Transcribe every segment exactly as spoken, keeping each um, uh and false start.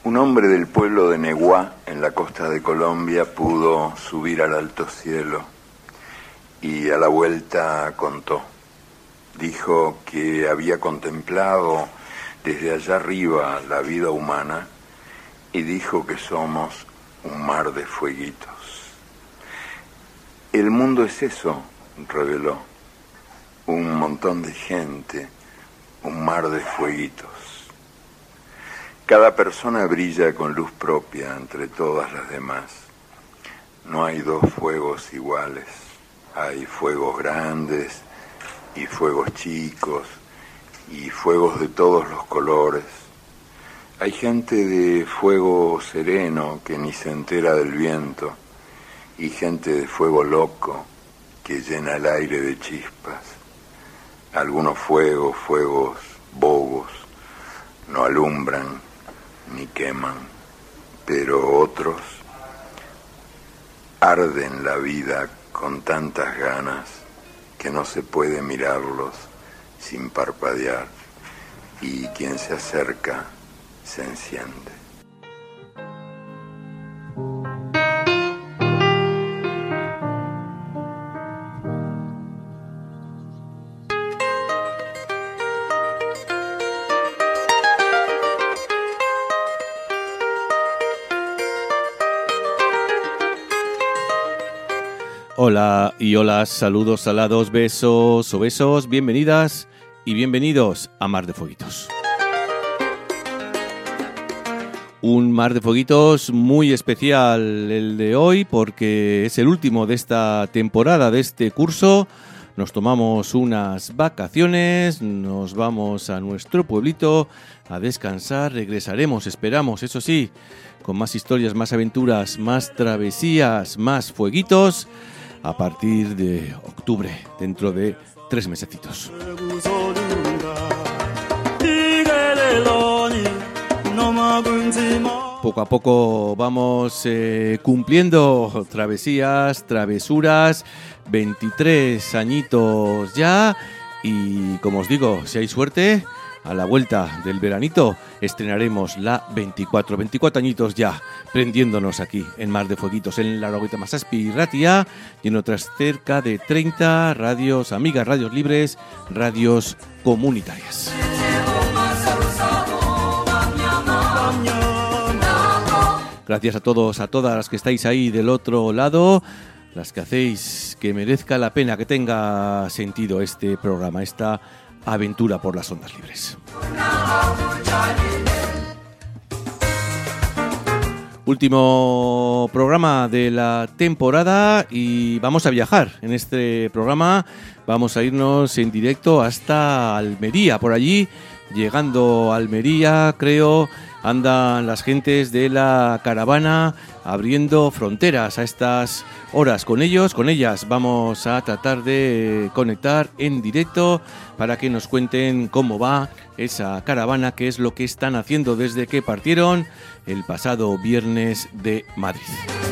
Un hombre del pueblo de Neguá, en la costa de Colombia, pudo subir al alto cielo y a la vuelta contó. Dijo que había contemplado desde allá arriba la vida humana y dijo que somos un mar de fueguitos. El mundo es eso, reveló, un montón de gente, un mar de fueguitos. Cada persona brilla con luz propia entre todas las demás. No hay dos fuegos iguales. Hay fuegos grandes y fuegos chicos y fuegos de todos los colores. Hay gente de fuego sereno que ni se entera del viento y gente de fuego loco que llena el aire de chispas. Algunos fuegos, fuegos bobos, no alumbran ni queman, pero otros arden la vida con tantas ganas que no se puede mirarlos sin parpadear, y quien se acerca se enciende. Hola y hola, saludos salados, besos o besos, bienvenidas y bienvenidos a Mar de Fueguitos. Un Mar de Fueguitos muy especial el de hoy porque es el último de esta temporada, de este curso. Nos tomamos unas vacaciones, nos vamos a nuestro pueblito a descansar, regresaremos, esperamos, eso sí, con más historias, más aventuras, más travesías, más fueguitos, a partir de octubre, dentro de tres mesecitos. Poco a poco vamos eh, cumpliendo travesías, travesuras, veintitrés añitos ya, y como os digo, si hay suerte, a la vuelta del veranito estrenaremos la veinticuatro, veinticuatro añitos ya, prendiéndonos aquí en Mar de Fueguitos, en la Roguita Masaspi Ratia y en otras cerca de treinta radios amigas, radios libres, radios comunitarias. Gracias a todos, a todas las que estáis ahí del otro lado, las que hacéis que merezca la pena, que tenga sentido este programa, esta aventura por las ondas libres. Último programa de la temporada y vamos a viajar. En este programa vamos a irnos en directo hasta Almería. Por allí, llegando a Almería, creo, andan las gentes de la caravana abriendo fronteras a estas horas. Con ellos, con ellas, vamos a tratar de conectar en directo para que nos cuenten cómo va esa caravana, qué es lo que están haciendo desde que partieron el pasado viernes de Madrid.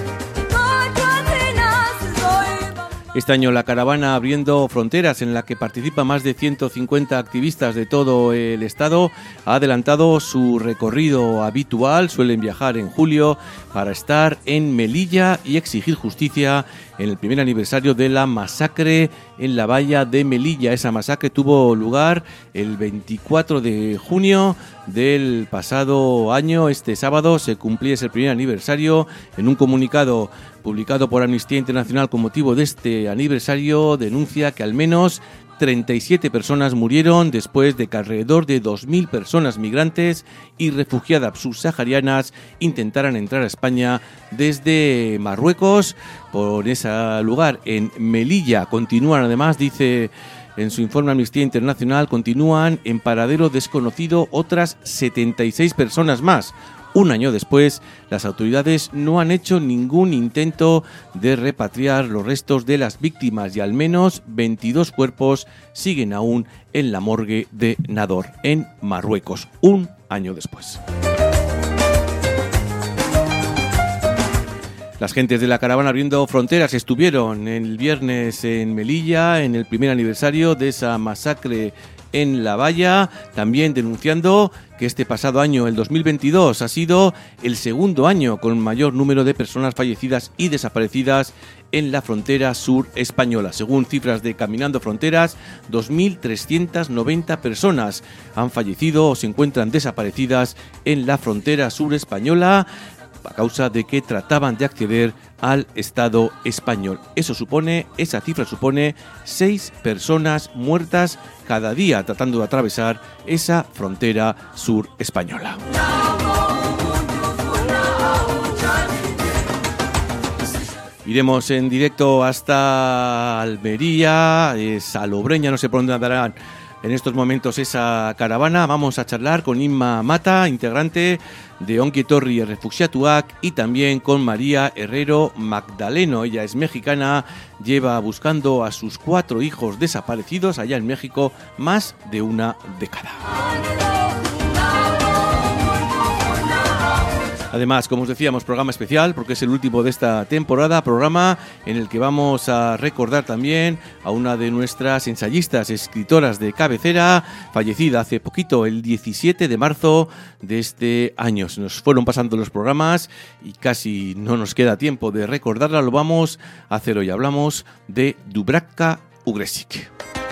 Este año la caravana abriendo fronteras, en la que participan más de ciento cincuenta activistas de todo el estado, ha adelantado su recorrido habitual. Suelen viajar en julio para estar en Melilla y exigir justicia en el primer aniversario de la masacre en la valla de Melilla. Esa masacre tuvo lugar el veinticuatro de junio del pasado año. Este sábado se cumplía ese primer aniversario. En un comunicado publicado por Amnistía Internacional con motivo de este aniversario, denuncia que al menos treinta y siete personas murieron después de que alrededor de dos mil personas migrantes y refugiadas subsaharianas intentaran entrar a España desde Marruecos. Por ese lugar, en Melilla, continúan además, dice en su informe Amnistía Internacional, continúan en paradero desconocido otras setenta y seis personas más. Un año después, las autoridades no han hecho ningún intento de repatriar los restos de las víctimas y al menos veintidós cuerpos siguen aún en la morgue de Nador, en Marruecos, un año después. Las gentes de la caravana abriendo fronteras estuvieron el viernes en Melilla en el primer aniversario de esa masacre en La Valla, también denunciando que este pasado año, el dos mil veintidós, ha sido el segundo año con mayor número de personas fallecidas y desaparecidas en la frontera sur española. Según cifras de Caminando Fronteras, dos mil trescientas noventa personas han fallecido o se encuentran desaparecidas en la frontera sur española a causa de que trataban de acceder al Estado español. Eso supone, esa cifra supone seis personas muertas cada día tratando de atravesar esa frontera sur española. Iremos en directo hasta Almería, eh, Salobreña, no sé por dónde andarán en estos momentos esa caravana. Vamos a charlar con Inma Mata, integrante de Ongi Etorri Errefuxiatuak, y también con María Herrero Magdaleno. Ella es mexicana, lleva buscando a sus cuatro hijos desaparecidos allá en México más de una década. Además, como os decíamos, programa especial porque es el último de esta temporada, programa en el que vamos a recordar también a una de nuestras ensayistas, escritoras de cabecera, fallecida hace poquito, el diecisiete de marzo de este año. Se nos fueron pasando los programas y casi no nos queda tiempo de recordarla, lo vamos a hacer hoy. Hablamos de Dubravka Ugrešić.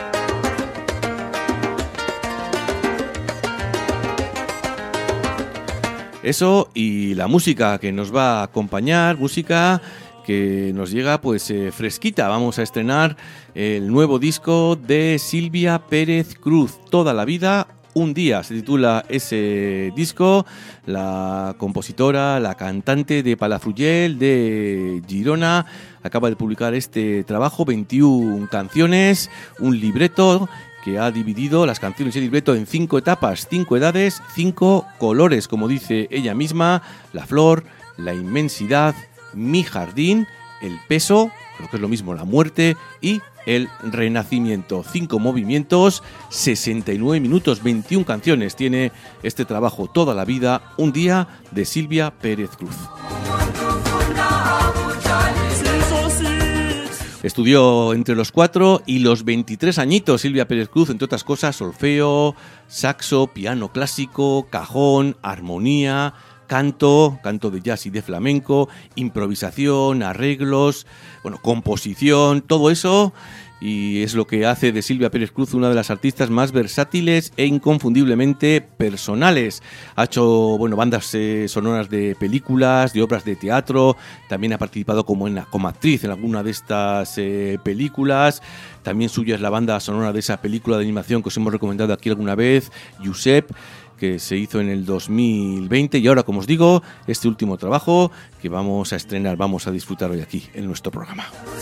Eso y la música que nos va a acompañar, música que nos llega pues eh, fresquita. Vamos a estrenar el nuevo disco de Silvia Pérez Cruz, Toda la vida, un día, se titula ese disco. La compositora, la cantante de Palafrugell, de Girona, acaba de publicar este trabajo, veintiuna canciones, un libreto que ha dividido las canciones y el libreto en cinco etapas, cinco edades, cinco colores, como dice ella misma: la flor, la inmensidad, mi jardín, el peso, lo que es lo mismo, la muerte y el renacimiento. Cinco movimientos, sesenta y nueve minutos, veintiuna canciones tiene este trabajo, Toda la vida, un día, de Silvia Pérez Cruz. Estudió entre los cuatro y los veintitrés añitos Silvia Pérez Cruz, entre otras cosas, solfeo, saxo, piano clásico, cajón, armonía, canto, canto de jazz y de flamenco, improvisación, arreglos, bueno, composición, todo eso. Y es lo que hace de Silvia Pérez Cruz una de las artistas más versátiles e inconfundiblemente personales. Ha hecho bueno, bandas eh, sonoras de películas, de obras de teatro. También ha participado como, en la, como actriz en alguna de estas eh, películas. También suya es la banda sonora de esa película de animación que os hemos recomendado aquí alguna vez, Josep, que se hizo en el dos mil veinte. Y ahora, como os digo, este último trabajo que vamos a estrenar, vamos a disfrutar hoy aquí en nuestro programa.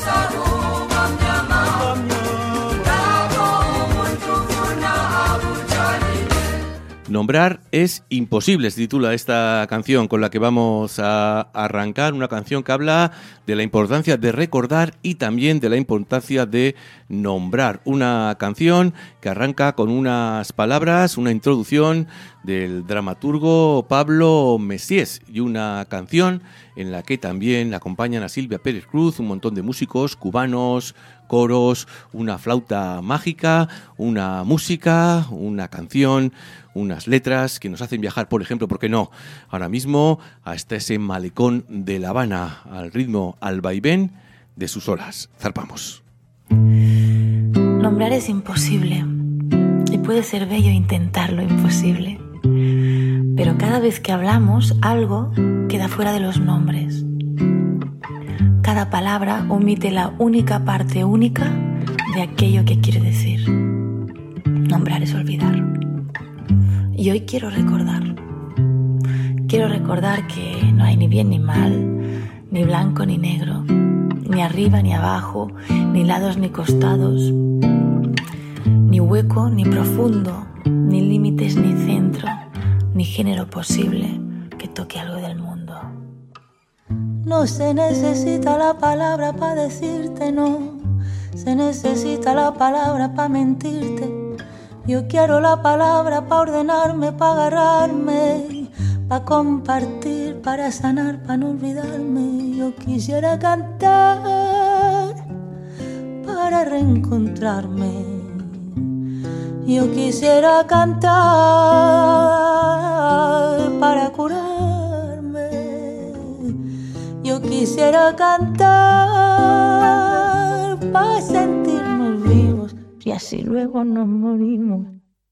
Nombrar es imposible, se titula esta canción con la que vamos a arrancar, una canción que habla de la importancia de recordar y también de la importancia de nombrar. Una canción que arranca con unas palabras, una introducción del dramaturgo Pablo Messiés, y una canción en la que también acompañan a Silvia Pérez Cruz, un montón de músicos cubanos, coros, una flauta mágica, una música, una canción, unas letras que nos hacen viajar, por ejemplo, ¿por qué no?, ahora mismo hasta ese malecón de La Habana, al ritmo, al vaivén de sus olas. Zarpamos. Nombrar es imposible y puede ser bello intentar lo imposible, pero cada vez que hablamos algo queda fuera de los nombres. Cada palabra omite la única parte única de aquello que quiere decir. Nombrar es olvidar. Y hoy quiero recordar. Quiero recordar que no hay ni bien ni mal, ni blanco ni negro, ni arriba ni abajo, ni lados ni costados, ni hueco ni profundo, ni límites ni centro, ni género posible que toque algo del mundo. No se necesita la palabra para decirte no, se necesita la palabra para mentirte. Yo quiero la palabra para ordenarme, para agarrarme, para compartir, para sanar, para no olvidarme. Yo quisiera cantar para reencontrarme. Yo quisiera cantar para curarme. Yo quisiera cantar para sentirnos vivos y así luego nos morimos.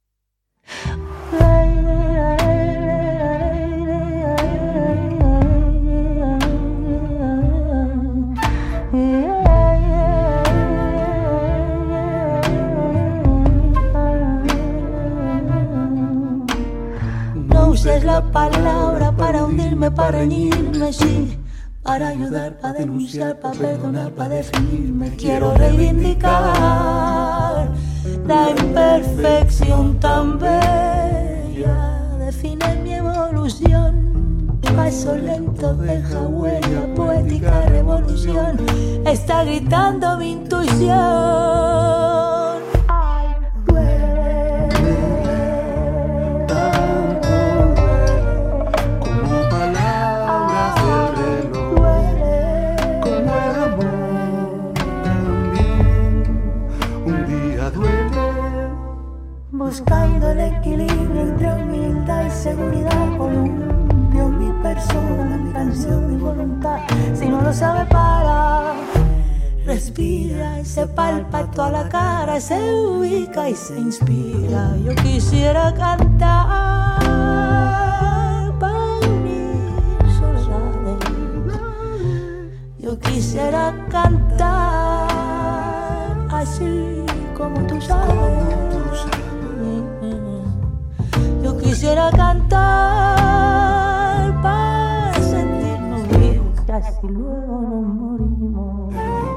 No uses la palabra para hundirme, para reñirme, sí, para ayudar, para denunciar, para perdonar, para definirme. Quiero reivindicar la imperfección tan bella, define mi evolución. Paso lento deja huella, poética revolución. Está gritando mi intuición. Ay, duele. Tanto duele como palabras del reloj. Duele como el amor también. Un día duele. Buscando el equilibrio entre humildad y seguridad, columpio mi persona, mi canción, mi voluntad. Si no lo sabe para, respira y se palpa toda la cara, se ubica y se inspira. Yo quisiera cantar para unir soledades. Yo quisiera cantar así como tú sabes. Yo quisiera cantar para sentirnos vivos y así luego nos morimos.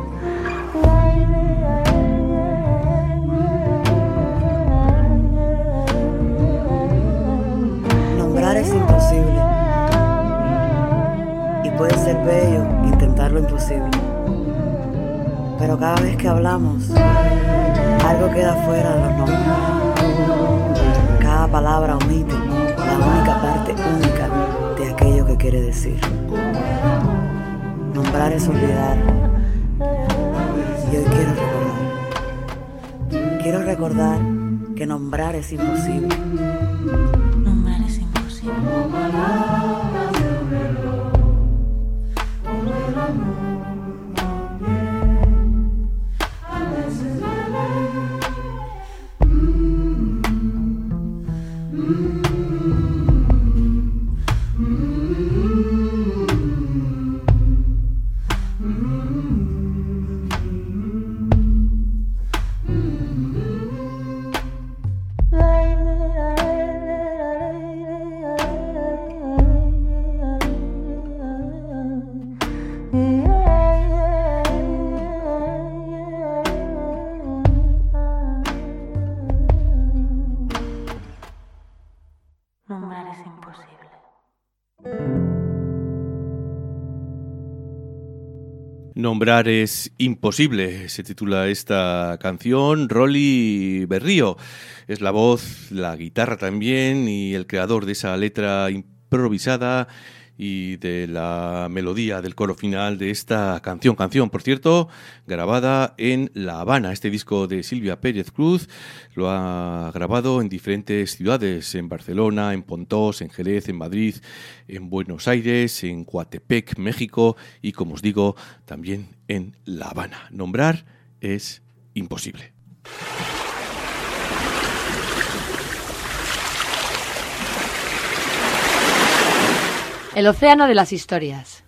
Nombrar es imposible y puede ser bello intentar lo imposible, pero cada vez que hablamos algo queda fuera de los nombres. Cada palabra omite la única parte única de aquello que quiere decir. Nombrar es olvidar. Y hoy quiero recordar. Quiero recordar que nombrar es imposible. Nombrar es imposible. Nombrar es imposible. Nombrar es imposible, se titula esta canción. Rolly Berrío es la voz, la guitarra también y el creador de esa letra improvisada y de la melodía del coro final de esta canción. Canción, por cierto, grabada en La Habana. Este disco de Silvia Pérez Cruz lo ha grabado en diferentes ciudades, en Barcelona, en Pontós, en Jerez, en Madrid, en Buenos Aires, en Coatepec, México y, como os digo, también en La Habana. Nombrar es imposible. El océano de las historias.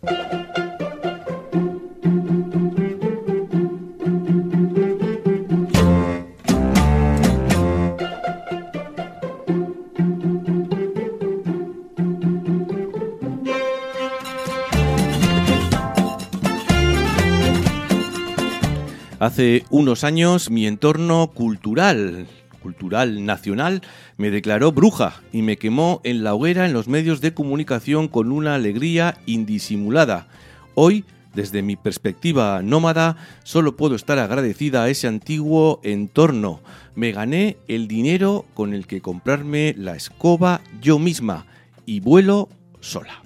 Hace unos años mi entorno cultural, cultural nacional, me declaró bruja y me quemó en la hoguera en los medios de comunicación con una alegría indisimulada. Hoy, desde mi perspectiva nómada, solo puedo estar agradecida a ese antiguo entorno. Me gané el dinero con el que comprarme la escoba yo misma y vuelo sola.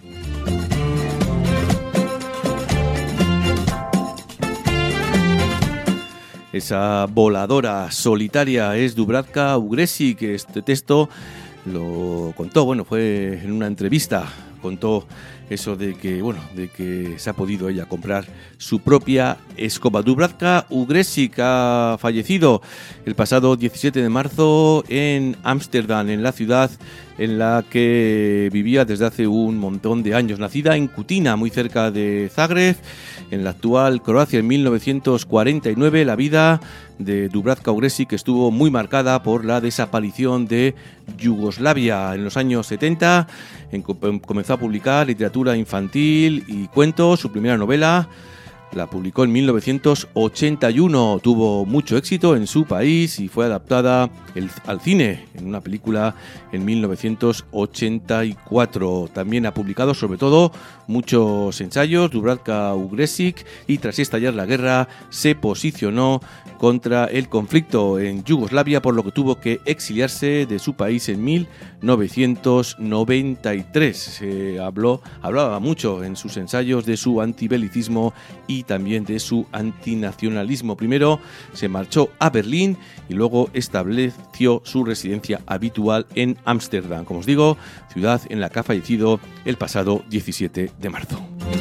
Esa voladora solitaria es Dubravka Ugresic, que este texto lo contó, bueno, fue en una entrevista, contó eso de que, bueno, de que se ha podido ella comprar su propia escoba. Dubravka Ugresic ha fallecido el pasado diecisiete de marzo en Ámsterdam, en la ciudad en la que vivía desde hace un montón de años. Nacida en Kutina, muy cerca de Zagreb, en la actual Croacia, en mil novecientos cuarenta y nueve, la vida de Dubravka Ugresic estuvo muy marcada por la desaparición de Yugoslavia. En los años setenta en, comenzó a publicar literatura infantil y cuentos. Su primera novela la publicó en mil novecientos ochenta y uno, tuvo mucho éxito en su país y fue adaptada el, al cine en una película en mil novecientos ochenta y cuatro. También ha publicado sobre todo muchos ensayos Dubravka Ugresic, y tras estallar la guerra se posicionó contra el conflicto en Yugoslavia, por lo que tuvo que exiliarse de su país en mil novecientos noventa y tres. Se habló, hablaba mucho en sus ensayos de su antibelicismo y también de su antinacionalismo. Primero se marchó a Berlín y luego estableció su residencia habitual en Ámsterdam, como os digo, ciudad en la que ha fallecido el pasado diecisiete de marzo.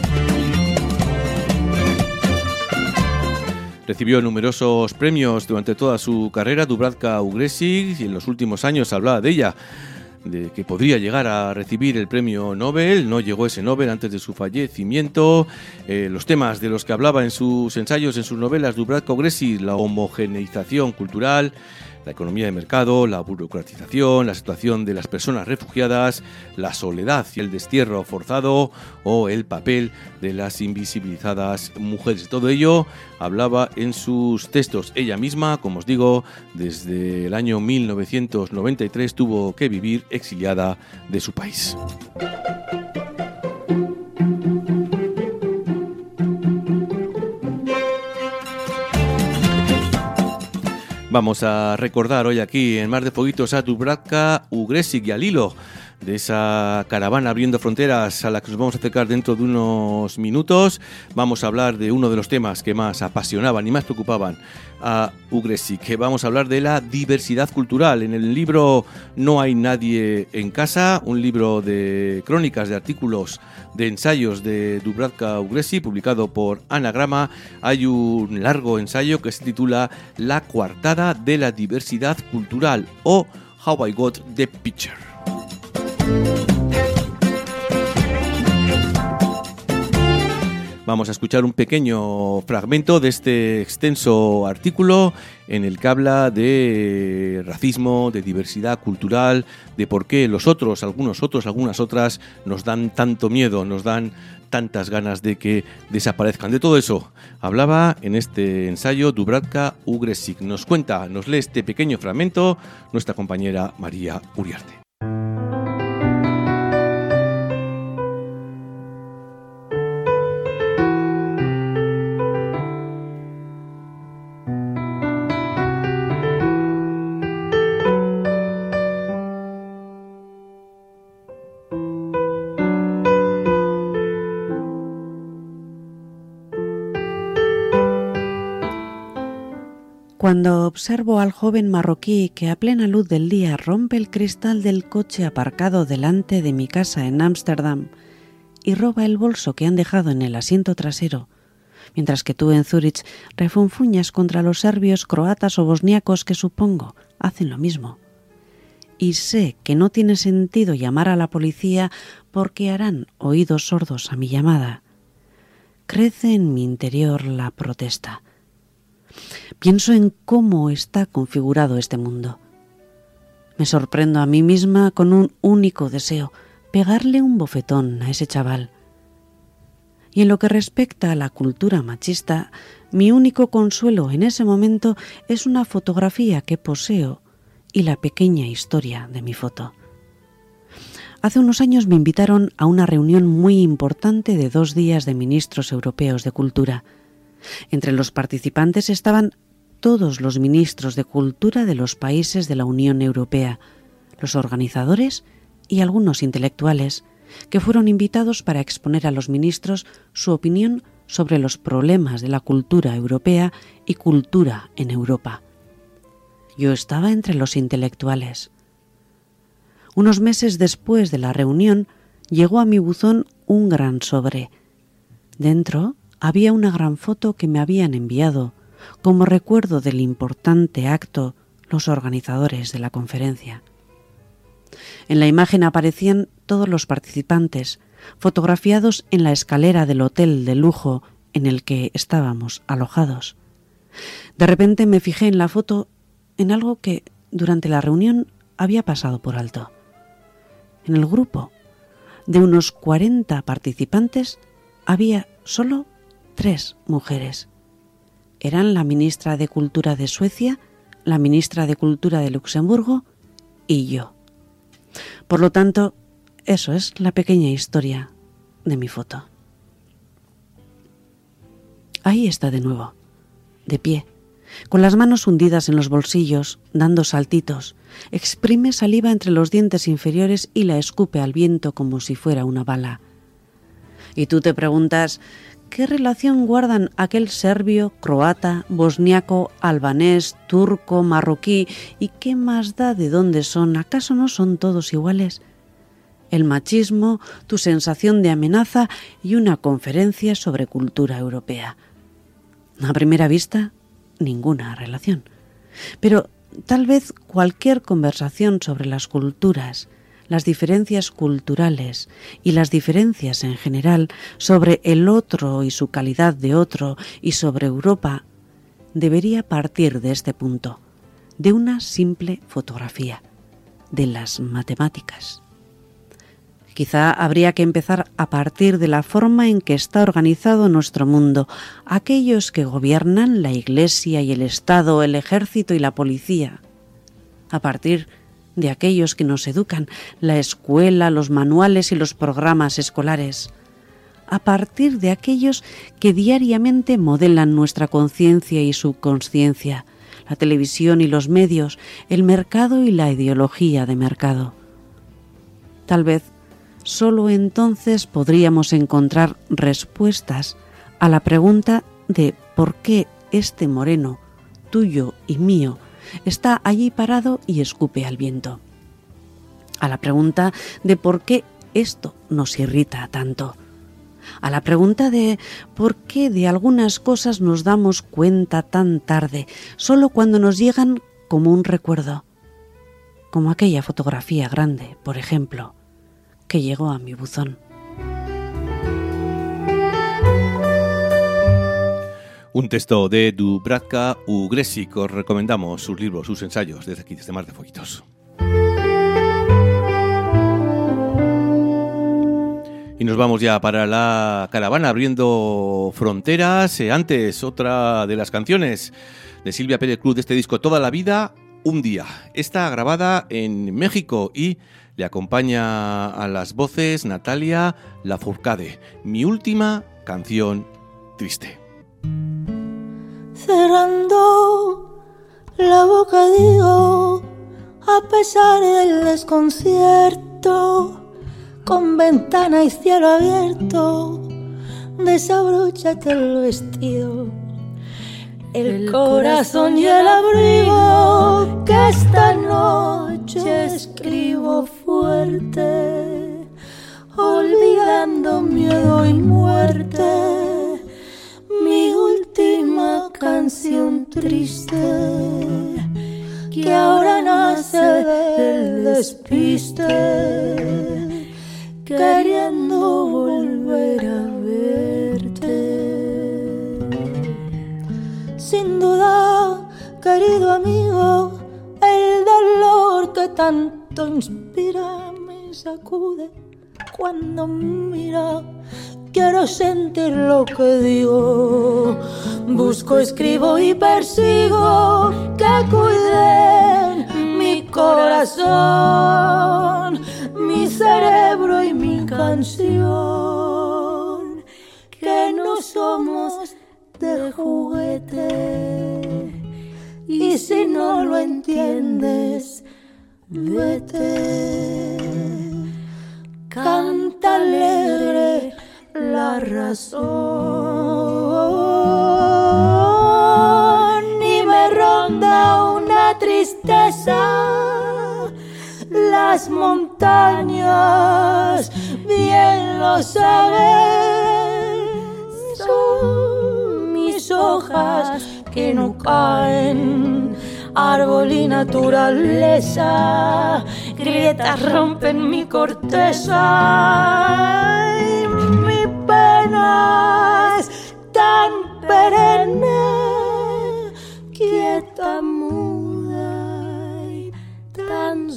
Recibió numerosos premios durante toda su carrera Dubravka Ugresic, y en los últimos años hablaba de ella, de que podría llegar a recibir el premio Nobel. No llegó ese Nobel antes de su fallecimiento. Eh, los temas de los que hablaba en sus ensayos, en sus novelas Dubravka Ugresic: la homogeneización cultural, la economía de mercado, la burocratización, la situación de las personas refugiadas, la soledad y el destierro forzado, o el papel de las invisibilizadas mujeres. Todo ello hablaba en sus textos. Ella misma, como os digo, desde el año mil novecientos noventa y tres tuvo que vivir exiliada de su país. Vamos a recordar hoy aquí en Mar de Fueguitos a Dubravka Ugresic y al hilo de esa caravana abriendo fronteras a la que nos vamos a acercar dentro de unos minutos. Vamos a hablar de uno de los temas que más apasionaban y más preocupaban a Ugresic, que vamos a hablar de la diversidad cultural. En el libro No hay nadie en casa, un libro de crónicas, de artículos, de ensayos de Dubravka Ugresic, publicado por Anagrama, hay un largo ensayo que se titula La coartada de la diversidad cultural, o How I Got the Picture. Vamos a escuchar un pequeño fragmento de este extenso artículo en el que habla de racismo, de diversidad cultural, de por qué los otros, algunos otros, algunas otras, nos dan tanto miedo, nos dan tantas ganas de que desaparezcan. De todo eso hablaba en este ensayo Dubravka Ugresic. Nos cuenta, nos lee este pequeño fragmento nuestra compañera María Uriarte. Cuando observo al joven marroquí que a plena luz del día rompe el cristal del coche aparcado delante de mi casa en Ámsterdam y roba el bolso que han dejado en el asiento trasero, mientras que tú en Zúrich refunfuñas contra los serbios, croatas o bosníacos que supongo hacen lo mismo. Y sé que no tiene sentido llamar a la policía porque harán oídos sordos a mi llamada. Crece en mi interior la protesta. Pienso en cómo está configurado este mundo. Me sorprendo a mí misma con un único deseo: pegarle un bofetón a ese chaval. Y en lo que respecta a la cultura machista, mi único consuelo en ese momento es una fotografía que poseo y la pequeña historia de mi foto. Hace unos años me invitaron a una reunión muy importante de dos días de ministros europeos de cultura. Entre los participantes estaban todos los ministros de cultura de los países de la Unión Europea, los organizadores y algunos intelectuales, que fueron invitados para exponer a los ministros su opinión sobre los problemas de la cultura europea y cultura en Europa. Yo estaba entre los intelectuales. Unos meses después de la reunión, llegó a mi buzón un gran sobre. Dentro había una gran foto que me habían enviado, como recuerdo del importante acto, los organizadores de la conferencia. En la imagen aparecían todos los participantes, fotografiados en la escalera del hotel de lujo en el que estábamos alojados. De repente me fijé en la foto en algo que durante la reunión había pasado por alto. En el grupo de unos cuarenta participantes había solo tres mujeres. Eran la ministra de Cultura de Suecia, la ministra de Cultura de Luxemburgo y yo. Por lo tanto, eso es la pequeña historia de mi foto. Ahí está de nuevo, de pie, con las manos hundidas en los bolsillos, dando saltitos, exprime saliva entre los dientes inferiores y la escupe al viento como si fuera una bala. Y tú te preguntas, ¿qué relación guardan aquel serbio, croata, bosniaco, albanés, turco, marroquí? ¿Y qué más da de dónde son? ¿Acaso no son todos iguales? El machismo, tu sensación de amenaza y una conferencia sobre cultura europea. A primera vista, ninguna relación. Pero tal vez cualquier conversación sobre las culturas, las diferencias culturales y las diferencias en general sobre el otro y su calidad de otro y sobre Europa debería partir de este punto, de una simple fotografía, de las matemáticas. Quizá habría que empezar a partir de la forma en que está organizado nuestro mundo, aquellos que gobiernan la Iglesia y el Estado, el ejército y la policía, a partir de aquellos que nos educan, la escuela, los manuales y los programas escolares, a partir de aquellos que diariamente modelan nuestra conciencia y subconsciencia, la televisión y los medios, el mercado y la ideología de mercado. Tal vez solo entonces podríamos encontrar respuestas a la pregunta de por qué este moreno, tuyo y mío, está allí parado y escupe al viento. A la pregunta de por qué esto nos irrita tanto. A la pregunta de por qué de algunas cosas nos damos cuenta tan tarde, solo cuando nos llegan como un recuerdo. Como aquella fotografía grande, por ejemplo, que llegó a mi buzón. Un texto de Dubravka Ugrešić. Os recomendamos sus libros, sus ensayos, desde aquí, desde Mar de Fueguitos. Y nos vamos ya para la caravana, abriendo fronteras. Eh, antes, otra de las canciones de Silvia Pérez Cruz de este disco, Toda la vida, un día. Está grabada en México y le acompaña a las voces Natalia Lafourcade. Mi última canción triste. Cerrando la boca digo, a pesar del desconcierto, con ventana y cielo abierto, desabróchate el vestido, el, el corazón y el abrigo que esta noche escribo fuerte, olvidando miedo y muerte, mi última canción triste, que ahora nace del despiste, queriendo volver a verte. Sin duda, querido amigo, el dolor que tanto inspira me sacude cuando mira. Quiero sentir lo que digo, busco, escribo y persigo que cuiden mi corazón, mi cerebro y mi canción, que no somos de juguete, y si no lo entiendes, vete, canta la razón y me ronda una tristeza. Las montañas, bien lo saben, son mis hojas que no caen. Árbol y naturaleza, grietas rompen mi corteza. Y mi pena es tan perenne, quieta, muda y tan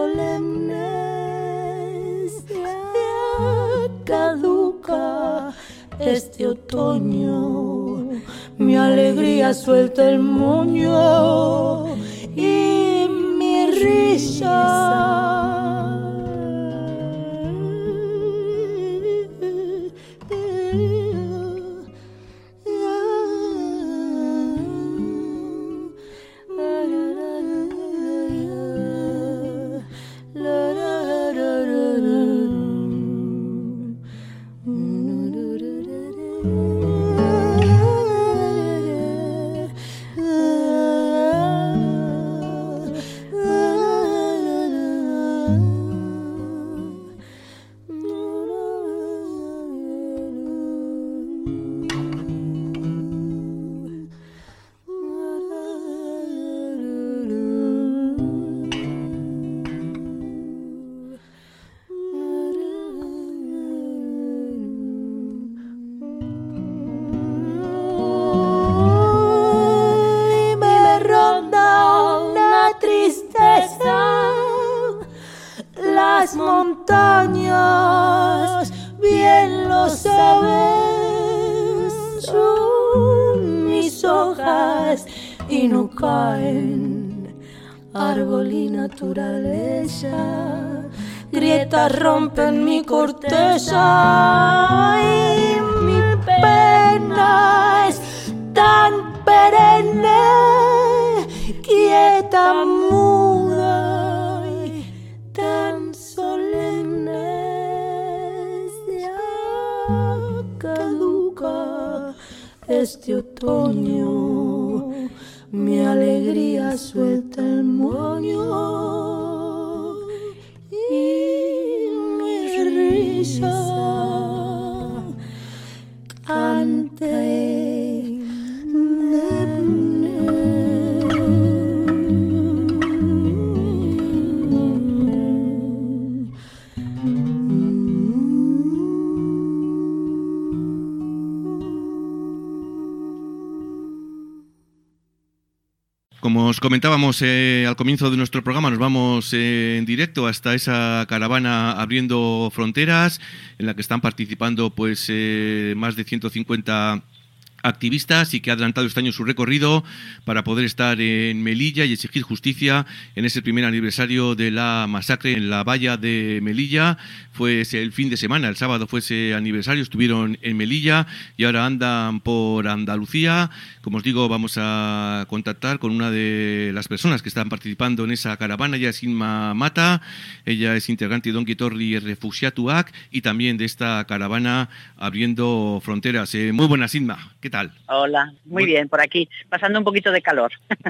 solemne. Se caduca este otoño, mi alegría suelta el moño y mi risa. Las montañas, bien lo saben, son mis hojas y no caen. Árbol y naturaleza, grietas rompen mi corteza y mi pena es tan perenne, quieta, muda y tan solemne. Se caduca este otoño, mi alegría suelta el moño y mi risa cante. Como os comentábamos eh, al comienzo de nuestro programa, nos vamos eh, en directo hasta esa caravana Abriendo Fronteras, en la que están participando pues eh, más de ciento cincuenta activistas y que ha adelantado este año su recorrido para poder estar en Melilla y exigir justicia en ese primer aniversario de la masacre en la valla de Melilla. Fue ese el fin de semana, el sábado fue ese aniversario, estuvieron en Melilla y ahora andan por Andalucía. Como os digo, vamos a contactar con una de las personas que están participando en esa caravana. Ella es Inma Mata, ella es integrante de Ongi Etorri Refuxiatuak y también de esta caravana Abriendo Fronteras. Eh, muy buenas, Inma, ¿qué tal? Hola, muy bien, por aquí, pasando un poquito de calor.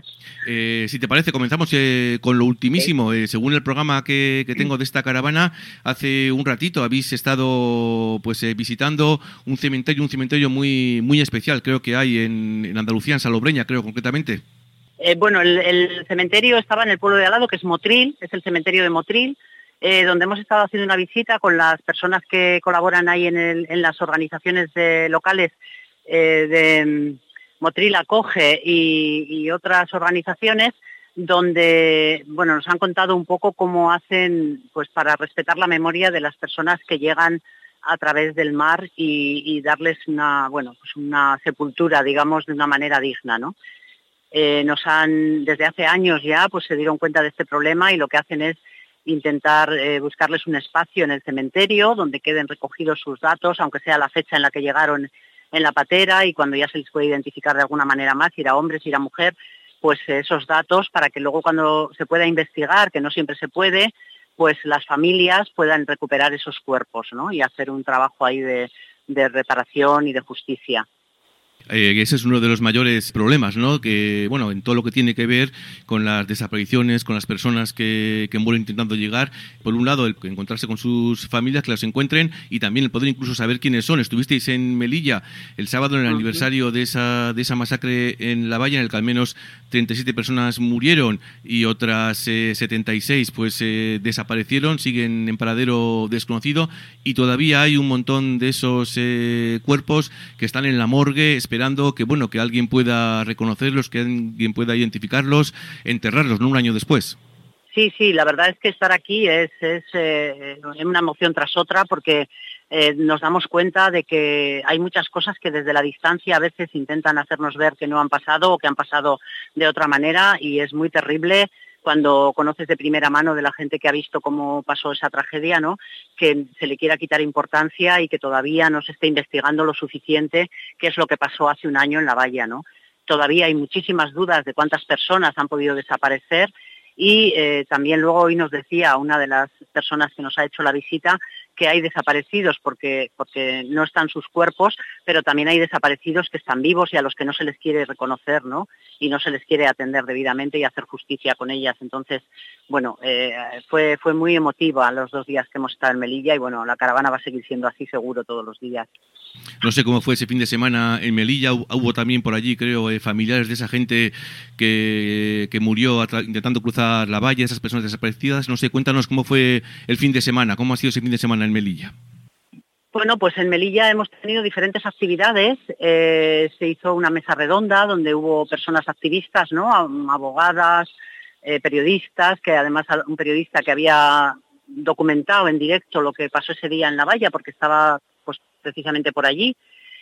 eh, si te parece, comenzamos eh, con lo ultimísimo. Eh, según el programa que, que tengo de esta caravana, hace un ratito habéis estado pues eh, visitando un cementerio, un cementerio muy muy especial, creo que hay en, en Andalucía, en Salobreña, creo concretamente. Eh, bueno, el, el cementerio estaba en el pueblo de al lado, que es Motril, es el cementerio de Motril, eh, donde hemos estado haciendo una visita con las personas que colaboran ahí en, el, en las organizaciones de, locales eh, de Motril Acoge y, y otras organizaciones, donde bueno nos han contado un poco cómo hacen pues para respetar la memoria de las personas que llegan a través del mar y, y darles una bueno pues una sepultura, digamos, de una manera digna, ¿no? Eh, nos han desde hace años ya pues se dieron cuenta de este problema y lo que hacen es intentar eh, buscarles un espacio en el cementerio donde queden recogidos sus datos, aunque sea la fecha en la que llegaron en la patera y cuando ya se les puede identificar de alguna manera más, si era hombre, si era mujer, pues esos datos para que luego cuando se pueda investigar, que no siempre se puede, pues las familias puedan recuperar esos cuerpos, ¿no? Y hacer un trabajo ahí de, de reparación y de justicia. Eh, ese es uno de los mayores problemas, ¿no? Que, bueno, en todo lo que tiene que ver con las desapariciones, con las personas que, que mueren intentando llegar. Por un lado, el encontrarse con sus familias, que las encuentren, y también el poder incluso saber quiénes son. Estuvisteis en Melilla el sábado en el uh-huh. aniversario de esa de esa masacre en La Valla, en el que al menos treinta y siete personas murieron y otras eh, setenta y seis pues eh, desaparecieron, siguen en paradero desconocido, y todavía hay un montón de esos eh, cuerpos que están en la morgue esperando que bueno que alguien pueda reconocerlos, que alguien pueda identificarlos, enterrarlos, no un año después. Sí, sí, la verdad es que estar aquí es, es eh, una emoción tras otra, porque eh, nos damos cuenta de que hay muchas cosas que desde la distancia a veces intentan hacernos ver que no han pasado o que han pasado de otra manera, y es muy terrible cuando conoces de primera mano de la gente que ha visto cómo pasó esa tragedia, ¿no? Que se le quiera quitar importancia y que todavía no se esté investigando lo suficiente qué es lo que pasó hace un año en La Valla, ¿no? Todavía hay muchísimas dudas de cuántas personas han podido desaparecer, y eh, también luego hoy nos decía una de las personas que nos ha hecho la visita que hay desaparecidos porque, porque no están sus cuerpos, pero también hay desaparecidos que están vivos y a los que no se les quiere reconocer, ¿no? Y no se les quiere atender debidamente y hacer justicia con ellas. Entonces, bueno, eh, fue, fue muy emotiva los dos días que hemos estado en Melilla, y bueno, la caravana va a seguir siendo así seguro todos los días. No sé cómo fue ese fin de semana en Melilla. Hubo también por allí, creo, eh, familiares de esa gente que, que murió intentando cruzar la valla, esas personas desaparecidas. No sé, cuéntanos cómo fue el fin de semana, cómo ha sido ese fin de semana en Melilla. Bueno, pues en Melilla hemos tenido diferentes actividades. Eh, se hizo una mesa redonda donde hubo personas activistas, ¿no? Abogadas, eh, periodistas, que además un periodista que había documentado en directo lo que pasó ese día en La Valla, porque estaba pues precisamente por allí,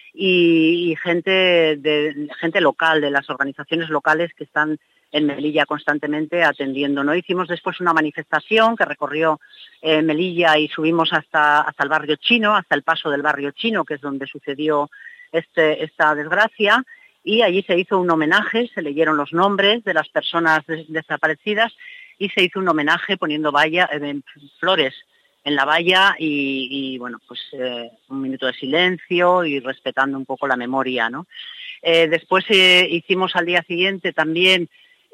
y, y gente de gente local, de las organizaciones locales que están en Melilla constantemente atendiendo, ¿no? Hicimos después una manifestación que recorrió eh, Melilla y subimos hasta, hasta el barrio chino, hasta el paso del barrio chino, que es donde sucedió este, esta desgracia, y allí se hizo un homenaje, se leyeron los nombres de las personas des- desaparecidas y se hizo un homenaje poniendo valla, eh, flores en la valla y, y bueno, pues eh, un minuto de silencio y respetando un poco la memoria, ¿no? Eh, después eh, hicimos al día siguiente también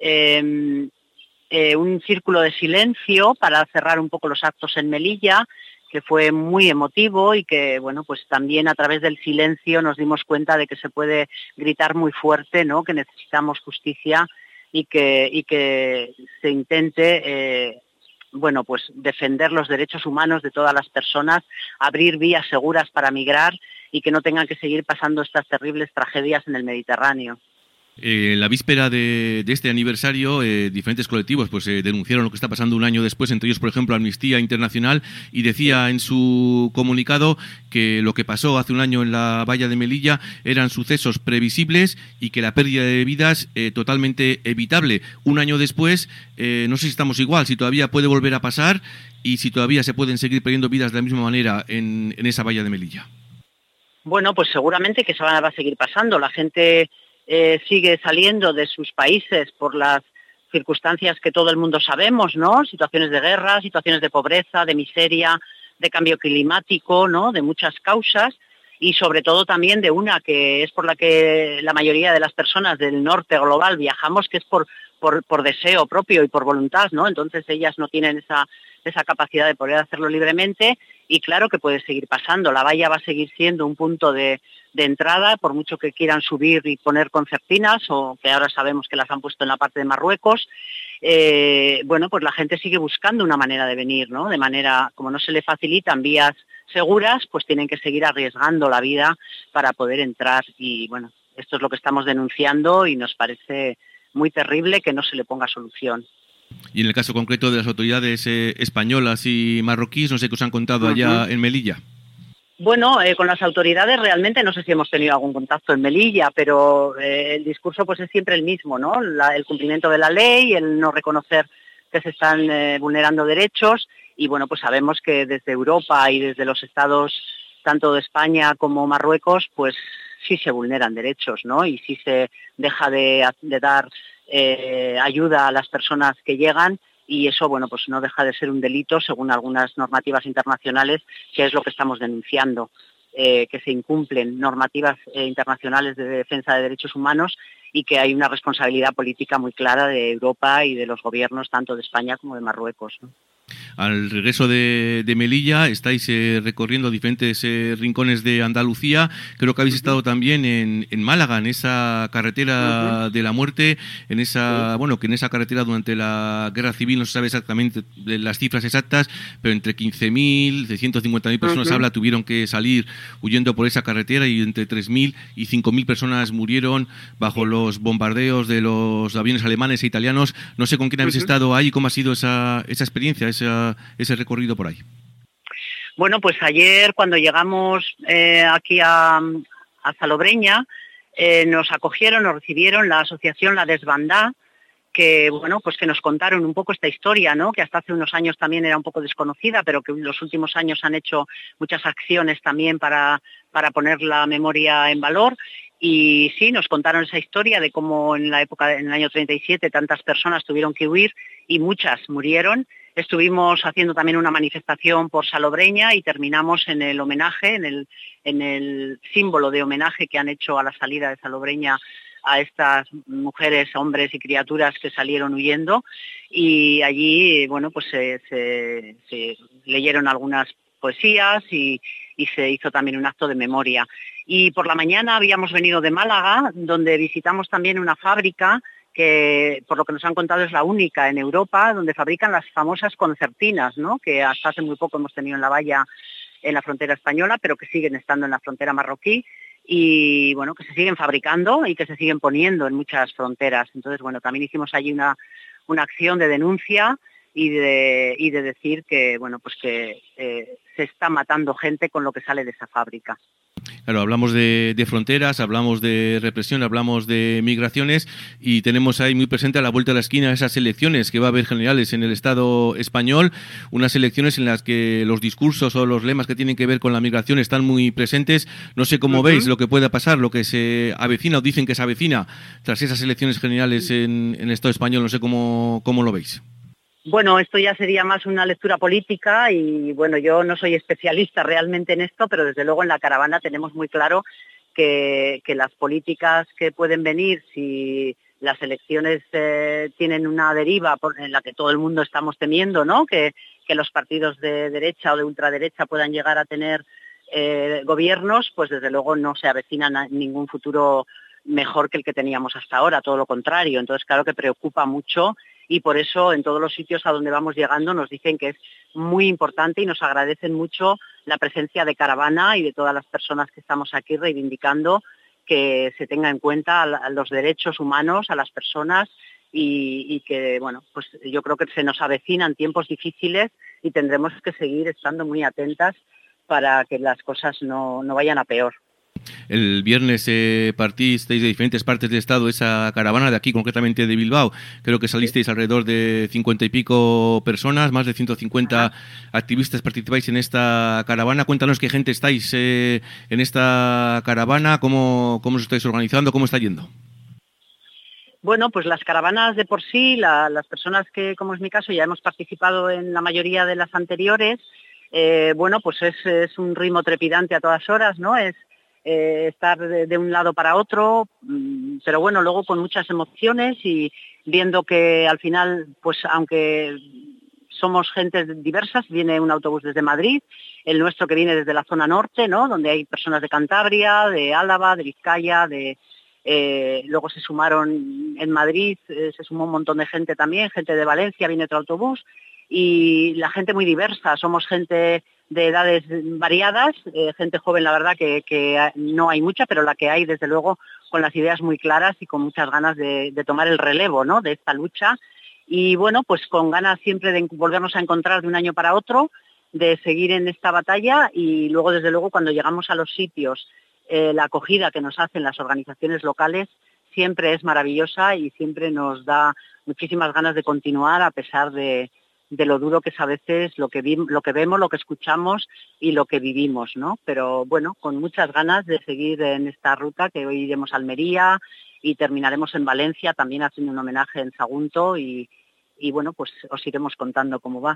Eh, eh, un círculo de silencio para cerrar un poco los actos en Melilla, que fue muy emotivo y que, bueno, pues también a través del silencio nos dimos cuenta de que se puede gritar muy fuerte, ¿no? Que necesitamos justicia y que, y que se intente, eh, bueno, pues defender los derechos humanos de todas las personas, abrir vías seguras para migrar y que no tengan que seguir pasando estas terribles tragedias en el Mediterráneo. Eh, la víspera de, de este aniversario, eh, diferentes colectivos pues eh, denunciaron lo que está pasando un año después, entre ellos, por ejemplo, Amnistía Internacional, y decía en su comunicado que lo que pasó hace un año en la valla de Melilla eran sucesos previsibles y que la pérdida de vidas eh, totalmente evitable. Un año después, eh, no sé si estamos igual, si todavía puede volver a pasar y si todavía se pueden seguir perdiendo vidas de la misma manera en, en esa valla de Melilla. Bueno, pues seguramente que se va a seguir pasando. La gente Eh, sigue saliendo de sus países por las circunstancias que todo el mundo sabemos, ¿no? Situaciones de guerra, situaciones de pobreza, de miseria, de cambio climático, ¿no? De muchas causas, y sobre todo también de una que es por la que la mayoría de las personas del norte global viajamos, que es por, por, por deseo propio y por voluntad, ¿no? Entonces ellas no tienen esa, esa capacidad de poder hacerlo libremente, y claro que puede seguir pasando. La valla va a seguir siendo un punto de, de entrada, por mucho que quieran subir y poner concertinas, o que ahora sabemos que las han puesto en la parte de Marruecos. Eh, bueno, pues la gente sigue buscando una manera de venir, ¿no? De manera, como no se le facilitan vías seguras, pues tienen que seguir arriesgando la vida para poder entrar, y bueno, esto es lo que estamos denunciando y nos parece muy terrible que no se le ponga solución. Y en el caso concreto de las autoridades eh, españolas y marroquíes, no sé qué os han contado allá uh-huh. en Melilla. Bueno, eh, con las autoridades realmente no sé si hemos tenido algún contacto en Melilla, pero eh, el discurso pues es siempre el mismo, ¿no? La, el cumplimiento de la ley, el no reconocer que se están eh, vulnerando derechos, y bueno, pues sabemos que desde Europa y desde los estados tanto de España como Marruecos, pues sí se vulneran derechos, ¿no? Y sí se deja de, de dar eh, ayuda a las personas que llegan, y eso, bueno, pues no deja de ser un delito según algunas normativas internacionales, que es lo que estamos denunciando. eh, que se incumplen normativas eh, internacionales de defensa de derechos humanos y que hay una responsabilidad política muy clara de Europa y de los gobiernos tanto de España como de Marruecos, ¿no? Al regreso de, de Melilla estáis eh, recorriendo diferentes eh, rincones de Andalucía. Creo que habéis uh-huh. estado también en, en Málaga, en esa carretera uh-huh. de la muerte, en esa, sí. bueno, que en esa carretera durante la Guerra Civil no se sabe exactamente las cifras exactas, pero entre quince mil, de ciento cincuenta mil personas uh-huh. habla, tuvieron que salir huyendo por esa carretera y entre tres mil y cinco mil personas murieron bajo sí. los bombardeos de los aviones alemanes e italianos. No sé con quién habéis uh-huh. estado ahí, cómo ha sido esa, esa experiencia, esa ese recorrido por ahí. Bueno, pues ayer cuando llegamos eh, aquí a, a Salobreña eh, nos acogieron, nos recibieron la asociación La Desbandá, que bueno, pues que nos contaron un poco esta historia, ¿no? Que hasta hace unos años también era un poco desconocida, pero que en los últimos años han hecho muchas acciones también para, para poner la memoria en valor. Y sí, nos contaron esa historia de cómo en la época, en el año treinta y siete, tantas personas tuvieron que huir y muchas murieron. Estuvimos haciendo también una manifestación por Salobreña y terminamos en el homenaje, en el, en el símbolo de homenaje que han hecho a la salida de Salobreña a estas mujeres, hombres y criaturas que salieron huyendo. Y allí, bueno, pues se, se, se leyeron algunas poesías y, y se hizo también un acto de memoria. Y por la mañana habíamos venido de Málaga, donde visitamos también una fábrica que, por lo que nos han contado, es la única en Europa donde fabrican las famosas concertinas, ¿no? Que hasta hace muy poco hemos tenido en la valla, en la frontera española, pero que siguen estando en la frontera marroquí y, bueno, que se siguen fabricando y que se siguen poniendo en muchas fronteras. Entonces, bueno, también hicimos allí una, una acción de denuncia y de, y de decir que, bueno, pues que eh, se está matando gente con lo que sale de esa fábrica. Claro, hablamos de, de fronteras, hablamos de represión, hablamos de migraciones y tenemos ahí muy presente a la vuelta de la esquina esas elecciones que va a haber generales en el Estado español, unas elecciones en las que los discursos o los lemas que tienen que ver con la migración están muy presentes. No sé cómo uh-huh. veis lo que pueda pasar, lo que se avecina o dicen que se avecina tras esas elecciones generales en, en el Estado español. No sé cómo, cómo lo veis. Bueno, esto ya sería más una lectura política y, bueno, yo no soy especialista realmente en esto, pero desde luego en la caravana tenemos muy claro que, que las políticas que pueden venir, si las elecciones eh, tienen una deriva por, en la que todo el mundo estamos temiendo, ¿no? Que, que los partidos de derecha o de ultraderecha puedan llegar a tener eh, gobiernos, pues desde luego no se avecinan a ningún futuro mejor que el que teníamos hasta ahora, todo lo contrario. Entonces, claro que preocupa mucho. Y por eso en todos los sitios a donde vamos llegando nos dicen que es muy importante y nos agradecen mucho la presencia de Caravana y de todas las personas que estamos aquí reivindicando que se tenga en cuenta a los derechos humanos, a las personas y, y que, bueno, pues yo creo que se nos avecinan tiempos difíciles y tendremos que seguir estando muy atentas para que las cosas no, no vayan a peor. El viernes eh, partisteis de diferentes partes del Estado esa caravana de aquí, concretamente de Bilbao. Creo que salisteis sí. alrededor de cincuenta y pico personas, más de ciento cincuenta Ajá. activistas participáis en esta caravana. Cuéntanos qué gente estáis eh, en esta caravana, cómo, cómo os estáis organizando, cómo está yendo. Bueno, pues las caravanas de por sí, la, las personas que, como es mi caso, ya hemos participado en la mayoría de las anteriores, eh, bueno, pues es, es un ritmo trepidante a todas horas, ¿no? Es Eh, estar de, de un lado para otro, pero bueno, luego con muchas emociones y viendo que al final, pues aunque somos gentes diversas, viene un autobús desde Madrid, el nuestro que viene desde la zona norte, ¿no? Donde hay personas de Cantabria, de Álava, de Vizcaya, de eh, luego se sumaron en Madrid, eh, se sumó un montón de gente también, gente de Valencia, viene otro autobús y la gente muy diversa, somos gente de edades variadas, eh, gente joven la verdad que, que no hay mucha, pero la que hay desde luego con las ideas muy claras y con muchas ganas de, de tomar el relevo, ¿no? De esta lucha y bueno, pues con ganas siempre de volvernos a encontrar de un año para otro, de seguir en esta batalla y luego desde luego cuando llegamos a los sitios, eh, la acogida que nos hacen las organizaciones locales siempre es maravillosa y siempre nos da muchísimas ganas de continuar a pesar de de lo duro que es a veces lo que, vi, lo que vemos, lo que escuchamos y lo que vivimos, ¿no? Pero bueno, con muchas ganas de seguir en esta ruta, que hoy iremos a Almería y terminaremos en Valencia, también haciendo un homenaje en Sagunto y, y bueno, pues os iremos contando cómo va.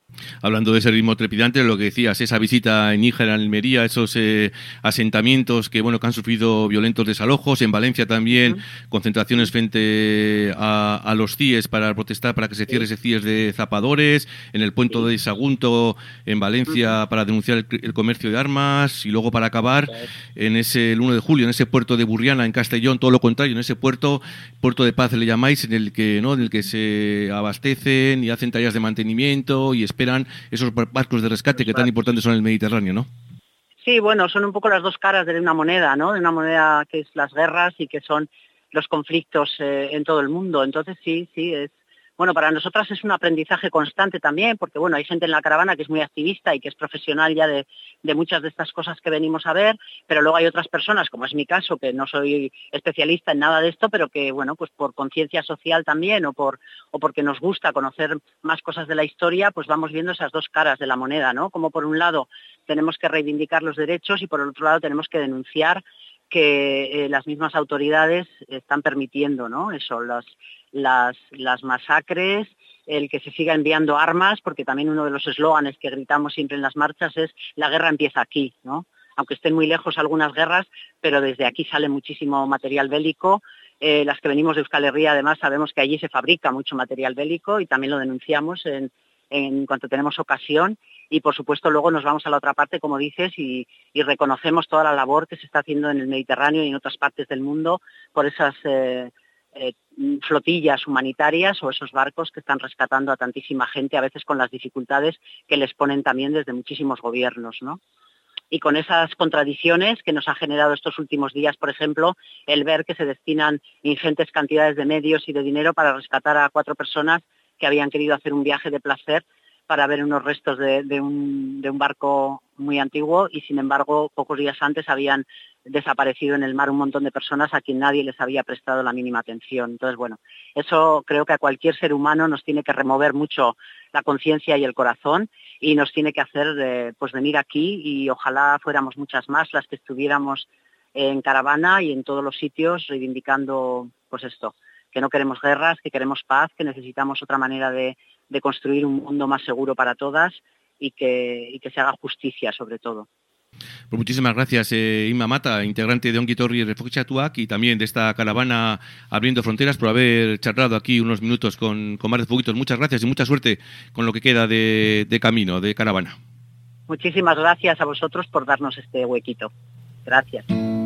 Hablando de ese ritmo trepidante, lo que decías, esa visita en Níger, en Almería, esos eh, asentamientos que bueno que han sufrido violentos desalojos, en Valencia también, uh-huh. concentraciones frente a, a los C I E S para protestar para que se cierre ese C I E S de zapadores, en el puente de Sagunto, en Valencia, uh-huh. para denunciar el, el comercio de armas, y luego para acabar en ese el uno de julio, en ese puerto de Burriana, en Castellón, todo lo contrario, en ese puerto, puerto de paz le llamáis, en el que no en el que se abastecen y hacen tareas de mantenimiento y esperan esos barcos de rescate que tan importantes son en el Mediterráneo, ¿no? Sí, bueno, son un poco las dos caras de una moneda, ¿no? De una moneda que es las guerras y que son los conflictos eh, en todo el mundo. Entonces sí, sí, es... Bueno, para nosotras es un aprendizaje constante también, porque bueno, hay gente en la caravana que es muy activista y que es profesional ya de, de muchas de estas cosas que venimos a ver, pero luego hay otras personas, como es mi caso, que no soy especialista en nada de esto, pero que bueno, pues por conciencia social también o por o porque nos gusta conocer más cosas de la historia, pues vamos viendo esas dos caras de la moneda, ¿no? Como por un lado tenemos que reivindicar los derechos y por el otro lado tenemos que denunciar que eh, las mismas autoridades están permitiendo, ¿no? Eso, las, las, las masacres, el que se siga enviando armas, porque también uno de los eslóganes que gritamos siempre en las marchas es la guerra empieza aquí, ¿no? Aunque estén muy lejos algunas guerras, pero desde aquí sale muchísimo material bélico. Eh, las que venimos de Euskal Herria, además, sabemos que allí se fabrica mucho material bélico y también lo denunciamos en, en cuanto tenemos ocasión. Y, por supuesto, luego nos vamos a la otra parte, como dices, y, y reconocemos toda la labor que se está haciendo en el Mediterráneo y en otras partes del mundo por esas eh, eh, flotillas humanitarias o esos barcos que están rescatando a tantísima gente, a veces con las dificultades que les ponen también desde muchísimos gobiernos, ¿no? Y con esas contradicciones que nos ha generado estos últimos días, por ejemplo, el ver que se destinan ingentes cantidades de medios y de dinero para rescatar a cuatro personas que habían querido hacer un viaje de placer para ver unos restos de, de, un, de un barco muy antiguo y, sin embargo, pocos días antes habían desaparecido en el mar un montón de personas a quien nadie les había prestado la mínima atención. Entonces, bueno, eso creo que a cualquier ser humano nos tiene que remover mucho la conciencia y el corazón y nos tiene que hacer eh, pues venir aquí y ojalá fuéramos muchas más las que estuviéramos en caravana y en todos los sitios reivindicando pues esto, que no queremos guerras, que queremos paz, que necesitamos otra manera de de construir un mundo más seguro para todas y que, y que se haga justicia sobre todo. Pues muchísimas gracias, eh, Inma Mata, integrante de Ongi Etorri Refugiatuak y también de esta caravana Abriendo Fronteras, por haber charlado aquí unos minutos con, con Mar de Fueguitos. Muchas gracias y mucha suerte con lo que queda de, de camino, de caravana. Muchísimas gracias a vosotros por darnos este huequito. Gracias.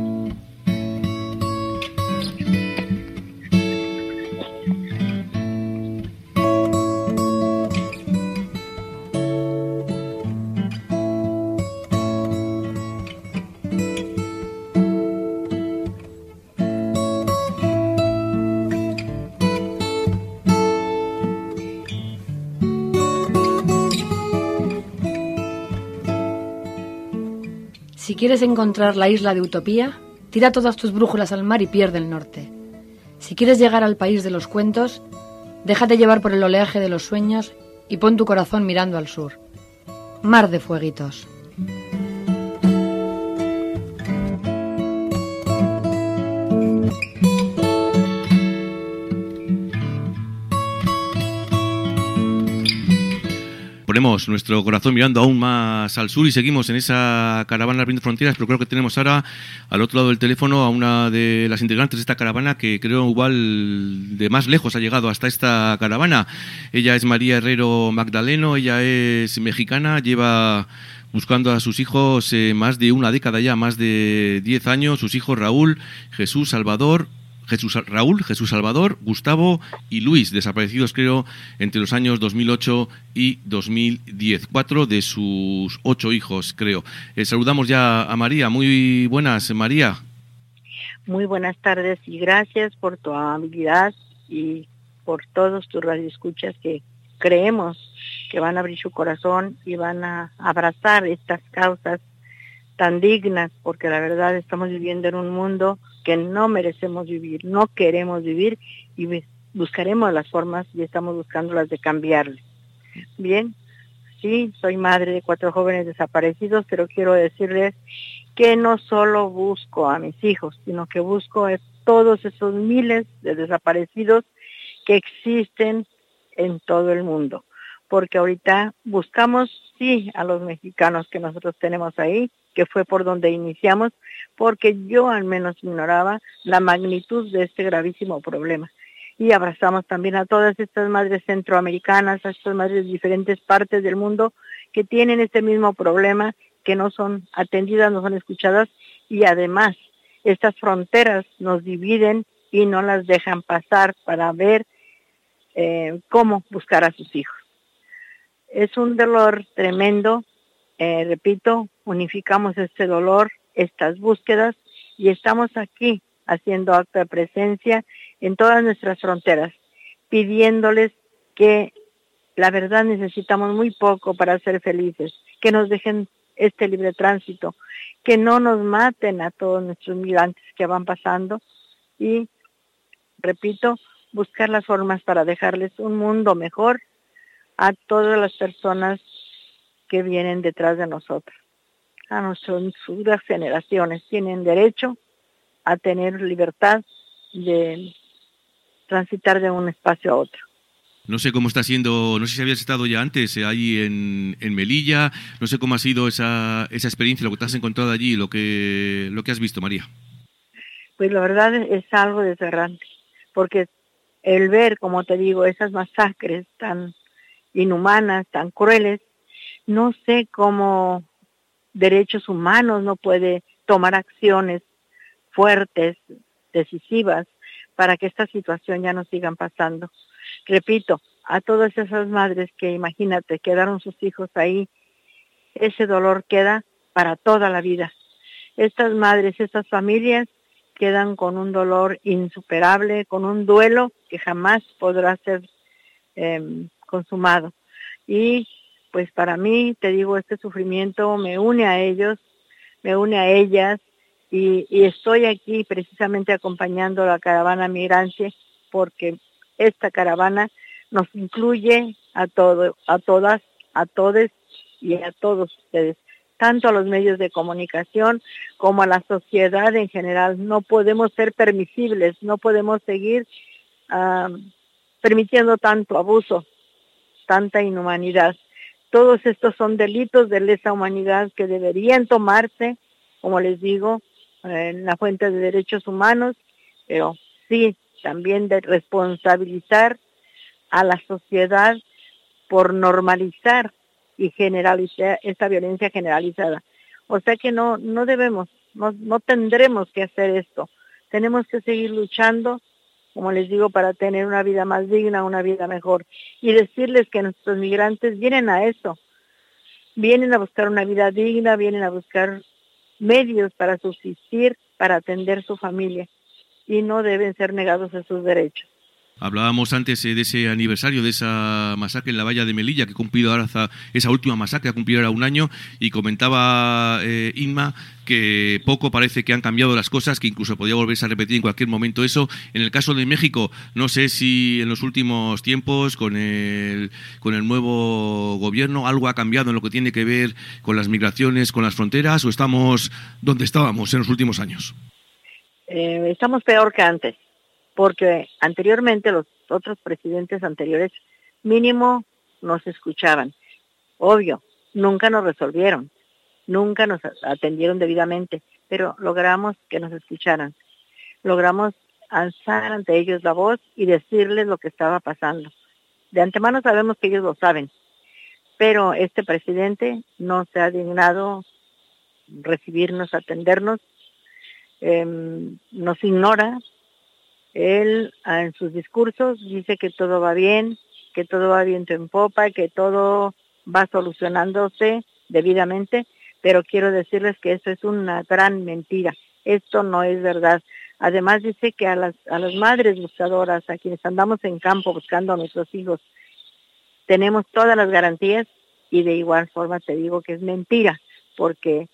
Si quieres encontrar la isla de Utopía, tira todas tus brújulas al mar y pierde el norte. Si quieres llegar al país de los cuentos, déjate llevar por el oleaje de los sueños y pon tu corazón mirando al sur. Mar de Fueguitos. Ponemos nuestro corazón mirando aún más al sur y seguimos en esa caravana Abriendo Fronteras, pero creo que tenemos ahora al otro lado del teléfono a una de las integrantes de esta caravana que creo igual de más lejos ha llegado hasta esta caravana. Ella es María Herrero Magdaleno, ella es mexicana, lleva buscando a sus hijos eh, más de una década ya, más de diez años, sus hijos Raúl, Jesús, Salvador, Jesús Raúl, Jesús Salvador, Gustavo y Luis, desaparecidos creo entre los años dos mil ocho y dos mil diez. Cuatro de sus ocho hijos, creo. Eh, saludamos ya a María. Muy buenas, María. Muy buenas tardes y gracias por tu amabilidad y por todos tus radioescuchas que creemos que van a abrir su corazón y van a abrazar estas causas tan dignas, porque la verdad estamos viviendo en un mundo que no merecemos vivir, no queremos vivir y buscaremos las formas y estamos buscando las de cambiarle. Bien, sí, soy madre de cuatro jóvenes desaparecidos, pero quiero decirles que no solo busco a mis hijos, sino que busco a todos esos miles de desaparecidos que existen en todo el mundo. porque ahorita buscamos, sí, a los mexicanos que nosotros tenemos ahí, que fue por donde iniciamos, porque yo al menos ignoraba la magnitud de este gravísimo problema. Y abrazamos también a todas estas madres centroamericanas, a estas madres de diferentes partes del mundo que tienen este mismo problema, que no son atendidas, no son escuchadas, y además estas fronteras nos dividen y no las dejan pasar para ver eh, cómo buscar a sus hijos. Es un dolor tremendo, eh, repito, unificamos este dolor, estas búsquedas, y estamos aquí haciendo acto de presencia en todas nuestras fronteras, pidiéndoles que la verdad necesitamos muy poco para ser felices, que nos dejen este libre tránsito, que no nos maten a todos nuestros migrantes que van pasando y, repito, buscar las formas para dejarles un mundo mejor a todas las personas que vienen detrás de nosotros. A nuestras futuras generaciones tienen derecho a tener libertad de transitar de un espacio a otro. No sé cómo está siendo, no sé si habías estado ya antes eh, ahí en, en Melilla, no sé cómo ha sido esa, esa experiencia, lo que te has encontrado allí, lo que, lo que has visto, María. Pues la verdad es algo desgarrante, porque el ver, como te digo, esas masacres tan inhumanas, tan crueles, no sé cómo derechos humanos no puede tomar acciones fuertes, decisivas, para que esta situación ya no sigan pasando. Repito, a todas esas madres que, imagínate, quedaron sus hijos ahí, ese dolor queda para toda la vida. Estas madres, estas familias quedan con un dolor insuperable, con un duelo que jamás podrá ser eh, consumado. Y pues para mí, te digo, este sufrimiento me une a ellos, me une a ellas, y, y estoy aquí precisamente acompañando a la caravana migrante, porque esta caravana nos incluye a todo, a todas, a todes y a todos ustedes, tanto a los medios de comunicación como a la sociedad en general. No podemos ser permisibles, no podemos seguir uh, permitiendo tanto abuso, tanta inhumanidad. Todos estos son delitos de lesa humanidad que deberían tomarse, como les digo, en la fuente de derechos humanos, pero sí también de responsabilizar a la sociedad por normalizar y generalizar esta violencia generalizada. O sea que no no debemos, no, no tendremos que hacer esto. Tenemos que seguir luchando, como les digo, para tener una vida más digna, una vida mejor. Y decirles que nuestros migrantes vienen a eso, vienen a buscar una vida digna, vienen a buscar medios para subsistir, para atender su familia, y no deben ser negados a sus derechos. Hablábamos antes eh, de ese aniversario, de esa masacre en la valla de Melilla, que ha cumplido ahora, esa última masacre ha cumplido ahora un año, y comentaba eh, Inma que poco parece que han cambiado las cosas, que incluso podría volverse a repetir en cualquier momento eso. En el caso de México, no sé si en los últimos tiempos, con el, con el nuevo gobierno, algo ha cambiado en lo que tiene que ver con las migraciones, con las fronteras, o estamos donde estábamos en los últimos años. Eh, estamos peor que antes, porque anteriormente los otros presidentes anteriores mínimo nos escuchaban. Obvio, nunca nos resolvieron, nunca nos atendieron debidamente, pero logramos que nos escucharan. Logramos alzar ante ellos la voz y decirles lo que estaba pasando. De antemano sabemos que ellos lo saben, pero este presidente no se ha dignado recibirnos, atendernos, eh, nos ignora. Él en sus discursos dice que todo va bien, que todo va viento en popa, que todo va solucionándose debidamente, pero quiero decirles que eso es una gran mentira. Esto no es verdad. Además dice que a las, a las madres buscadoras, a quienes andamos en campo buscando a nuestros hijos, tenemos todas las garantías, y de igual forma te digo que es mentira, porque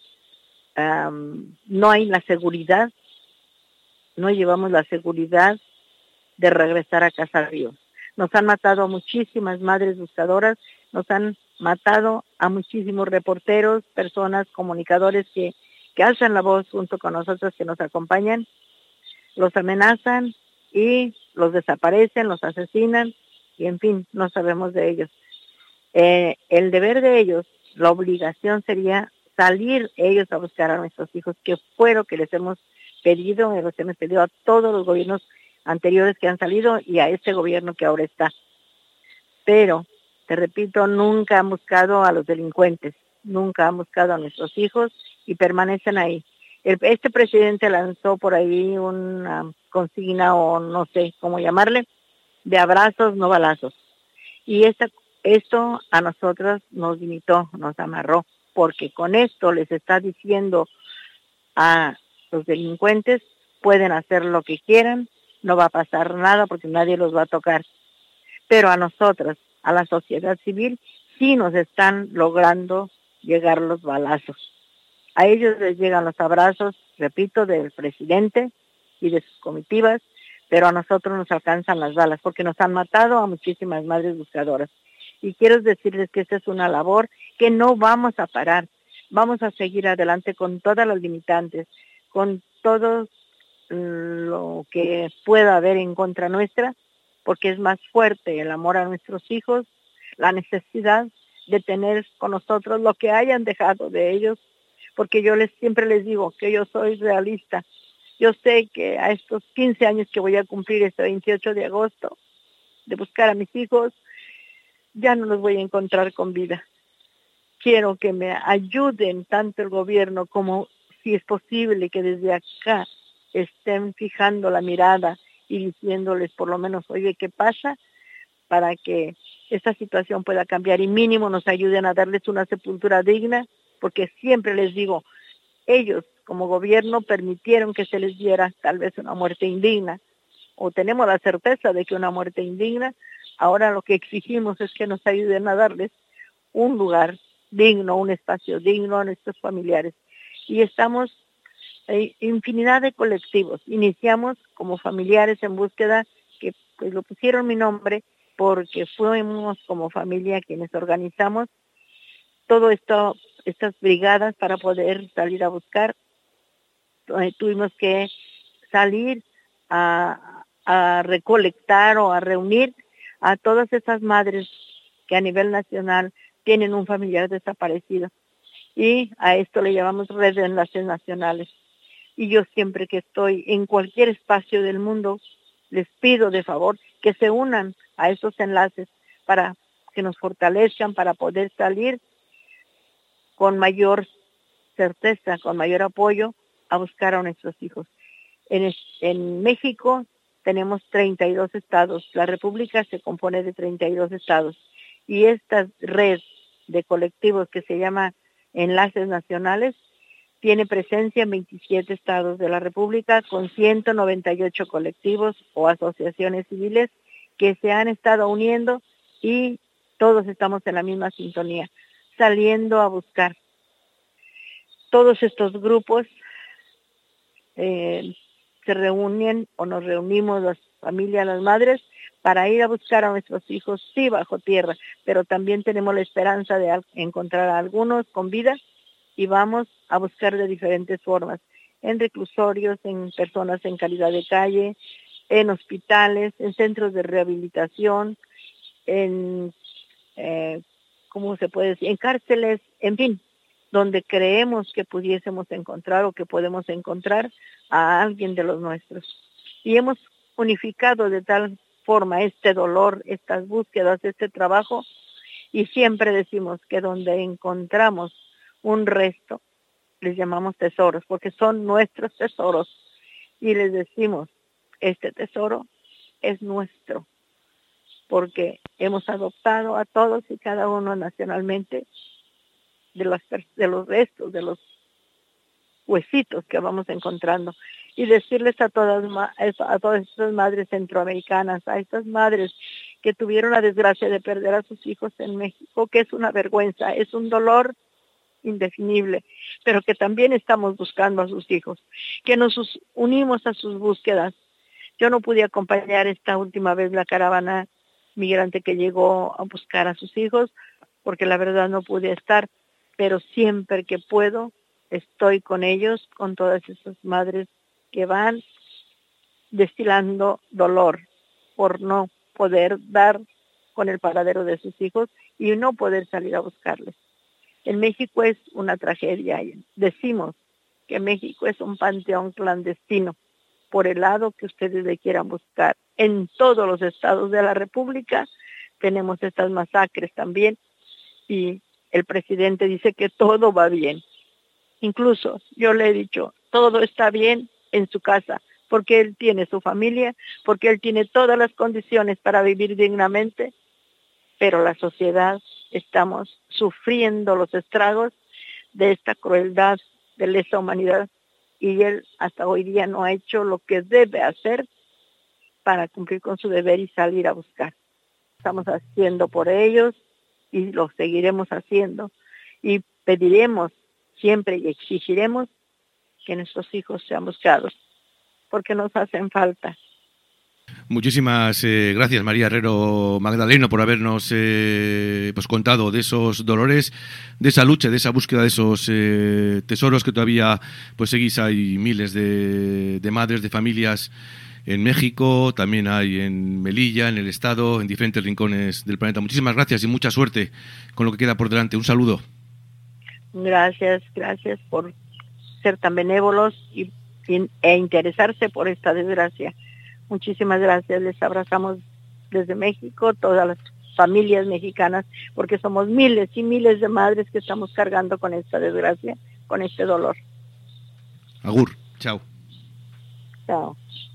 um, no hay la seguridad, no llevamos la seguridad de regresar a casa vivos. Nos han matado a muchísimas madres buscadoras, nos han matado a muchísimos reporteros, personas, comunicadores que, que alzan la voz junto con nosotros, que nos acompañan, los amenazan y los desaparecen, los asesinan, y en fin, no sabemos de ellos. Eh, el deber de ellos, la obligación sería salir ellos a buscar a nuestros hijos, que fue lo que les hemos pedido, les hemos pedido a todos los gobiernos anteriores que han salido y a este gobierno que ahora está. Pero, te repito, nunca han buscado a los delincuentes, nunca han buscado a nuestros hijos y permanecen ahí. El, este presidente lanzó por ahí una consigna, o no sé cómo llamarle, de abrazos, no balazos. Y esta, esto a nosotros nos limitó, nos amarró, porque con esto les está diciendo a los delincuentes, pueden hacer lo que quieran, no va a pasar nada porque nadie los va a tocar. Pero a nosotras, a la sociedad civil, sí nos están logrando llegar los balazos. A ellos les llegan los abrazos, repito, del presidente y de sus comitivas, pero a nosotros nos alcanzan las balas, porque nos han matado a muchísimas madres buscadoras. Y quiero decirles que esta es una labor que no vamos a parar. Vamos a seguir adelante con todas las limitantes, con todo lo que pueda haber en contra nuestra, porque es más fuerte el amor a nuestros hijos, la necesidad de tener con nosotros lo que hayan dejado de ellos, porque yo les siempre les digo que yo soy realista. Yo sé que a estos quince años que voy a cumplir este veintiocho de agosto, de buscar a mis hijos, ya no los voy a encontrar con vida. Quiero que me ayuden tanto el gobierno como, si es posible, que desde acá estén fijando la mirada y diciéndoles por lo menos, oye, ¿qué pasa? Para que esta situación pueda cambiar y mínimo nos ayuden a darles una sepultura digna, porque siempre les digo, ellos como gobierno permitieron que se les diera tal vez una muerte indigna, o tenemos la certeza de que una muerte indigna. Ahora lo que exigimos es que nos ayuden a darles un lugar digno, un espacio digno a nuestros familiares. Y estamos en infinidad de colectivos. Iniciamos como familiares en búsqueda, que pues lo pusieron mi nombre porque fuimos como familia quienes organizamos todo esto, estas brigadas para poder salir a buscar. Eh, tuvimos que salir a, a recolectar o a reunir a todas esas madres que a nivel nacional tienen un familiar desaparecido. Y a esto le llamamos red de enlaces nacionales. Y yo siempre que estoy en cualquier espacio del mundo, les pido de favor que se unan a esos enlaces para que nos fortalezcan, para poder salir con mayor certeza, con mayor apoyo a buscar a nuestros hijos. En, en México tenemos treinta y dos estados, la República se compone de treinta y dos estados, y esta red de colectivos que se llama Enlaces Nacionales tiene presencia en veintisiete estados de la República con ciento noventa y ocho colectivos o asociaciones civiles que se han estado uniendo y todos estamos en la misma sintonía, saliendo a buscar. Todos estos grupos eh, se reúnen o nos reunimos las familias, las madres, para ir a buscar a nuestros hijos, sí, bajo tierra, pero también tenemos la esperanza de encontrar a algunos con vida y vamos a buscar de diferentes formas, en reclusorios, en personas en calidad de calle, en hospitales, en centros de rehabilitación, en, eh, ¿cómo se puede decir?, en cárceles, en fin, donde creemos que pudiésemos encontrar o que podemos encontrar a alguien de los nuestros. Y hemos unificado de tal forma este dolor, estas búsquedas, este trabajo, y siempre decimos que donde encontramos un resto, les llamamos tesoros, porque son nuestros tesoros, y les decimos, este tesoro es nuestro, porque hemos adoptado a todos y cada uno nacionalmente de los, de los restos, de los huesitos que vamos encontrando, y decirles a todas, a todas estas madres centroamericanas, a estas madres que tuvieron la desgracia de perder a sus hijos en México, que es una vergüenza, es un dolor indefinible, pero que también estamos buscando a sus hijos, que nos unimos a sus búsquedas. Yo no pude acompañar esta última vez la caravana migrante que llegó a buscar a sus hijos, porque la verdad no pude estar, pero siempre que puedo estoy con ellos, con todas esas madres que van destilando dolor por no poder dar con el paradero de sus hijos y no poder salir a buscarles. En México es una tragedia. Decimos que México es un panteón clandestino, por el lado que ustedes le quieran buscar. En todos los estados de la República tenemos estas masacres también, y el presidente dice que todo va bien. Incluso yo le he dicho, todo está bien en su casa, porque él tiene su familia, porque él tiene todas las condiciones para vivir dignamente, pero la sociedad estamos sufriendo los estragos de esta crueldad, de lesa humanidad, y él hasta hoy día no ha hecho lo que debe hacer para cumplir con su deber y salir a buscar. Estamos haciendo por ellos y lo seguiremos haciendo, y pediremos siempre y exigiremos que nuestros hijos sean buscados, porque nos hacen falta. Muchísimas eh, gracias, María Herrero Magdaleno, por habernos eh, pues contado de esos dolores, de esa lucha, de esa búsqueda de esos eh, tesoros que todavía pues seguís. Hay miles de, de madres, de familias en México, también hay en Melilla, en el Estado, en diferentes rincones del planeta. Muchísimas gracias y mucha suerte con lo que queda por delante. Un saludo. Gracias, gracias por ser tan benévolos y, y, e interesarse por esta desgracia. Muchísimas gracias, les abrazamos desde México, todas las familias mexicanas, porque somos miles y miles de madres que estamos cargando con esta desgracia, con este dolor. Agur, chao. Chao.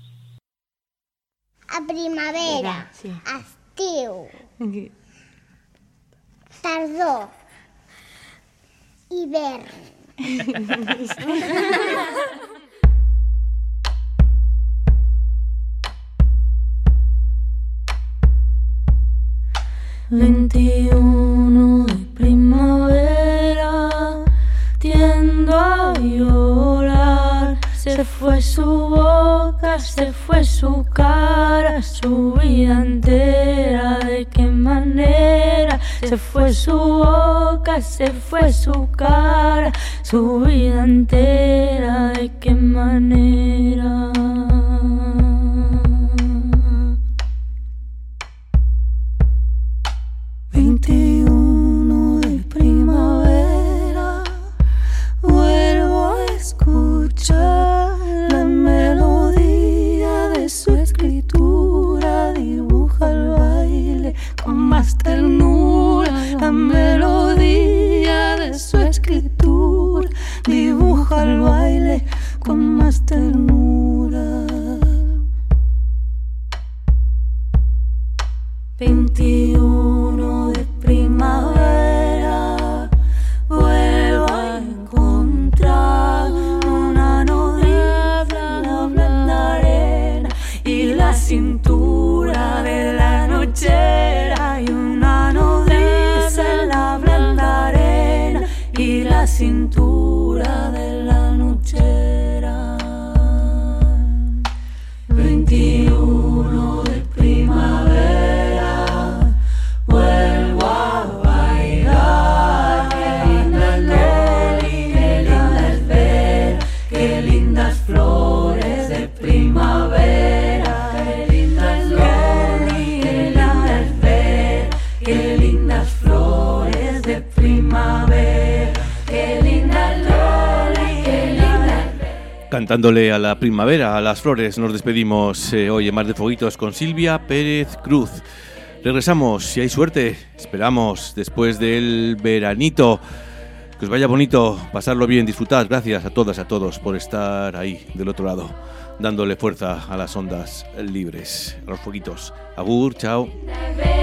A primavera, sí. Estiu, tardor, hivern. veintiuno de primavera, tiendo a llorar. Se fue su boca, se fue su cara, su vida entera. ¿De qué manera? Se fue su boca, se fue su cara, su vida entera. ¿De qué manera? veintiuno de primavera, vuelvo a escuchar la melodía de su escritura, dibuja el baile con más ternura. La melodía de su escritura, dibuja el baile con más ternura. veintiuno de primavera, vuelvo a encontrar una nodriza, la blanda arena y la cintura de la nochera. Y una nodriza en la blanda arena y la cintura de la nochera. veintiuno de primavera, vuelvo a bailar. Qué linda Loli, qué linda es ver, qué lindas flores de primavera. Qué linda es Loli, qué linda es ver, qué lindas flores de primavera. Qué linda Loli, qué linda es ver. Cantándole a la primavera, a las flores, nos despedimos eh, hoy en Mar de Fueguitos con Silvia Pérez Cruz. Regresamos, si hay suerte, esperamos, después del veranito. Que os vaya bonito, pasarlo bien, disfrutad. Gracias a todas, a todos por estar ahí, del otro lado, dándole fuerza a las ondas libres, a los fueguitos. Agur, chao.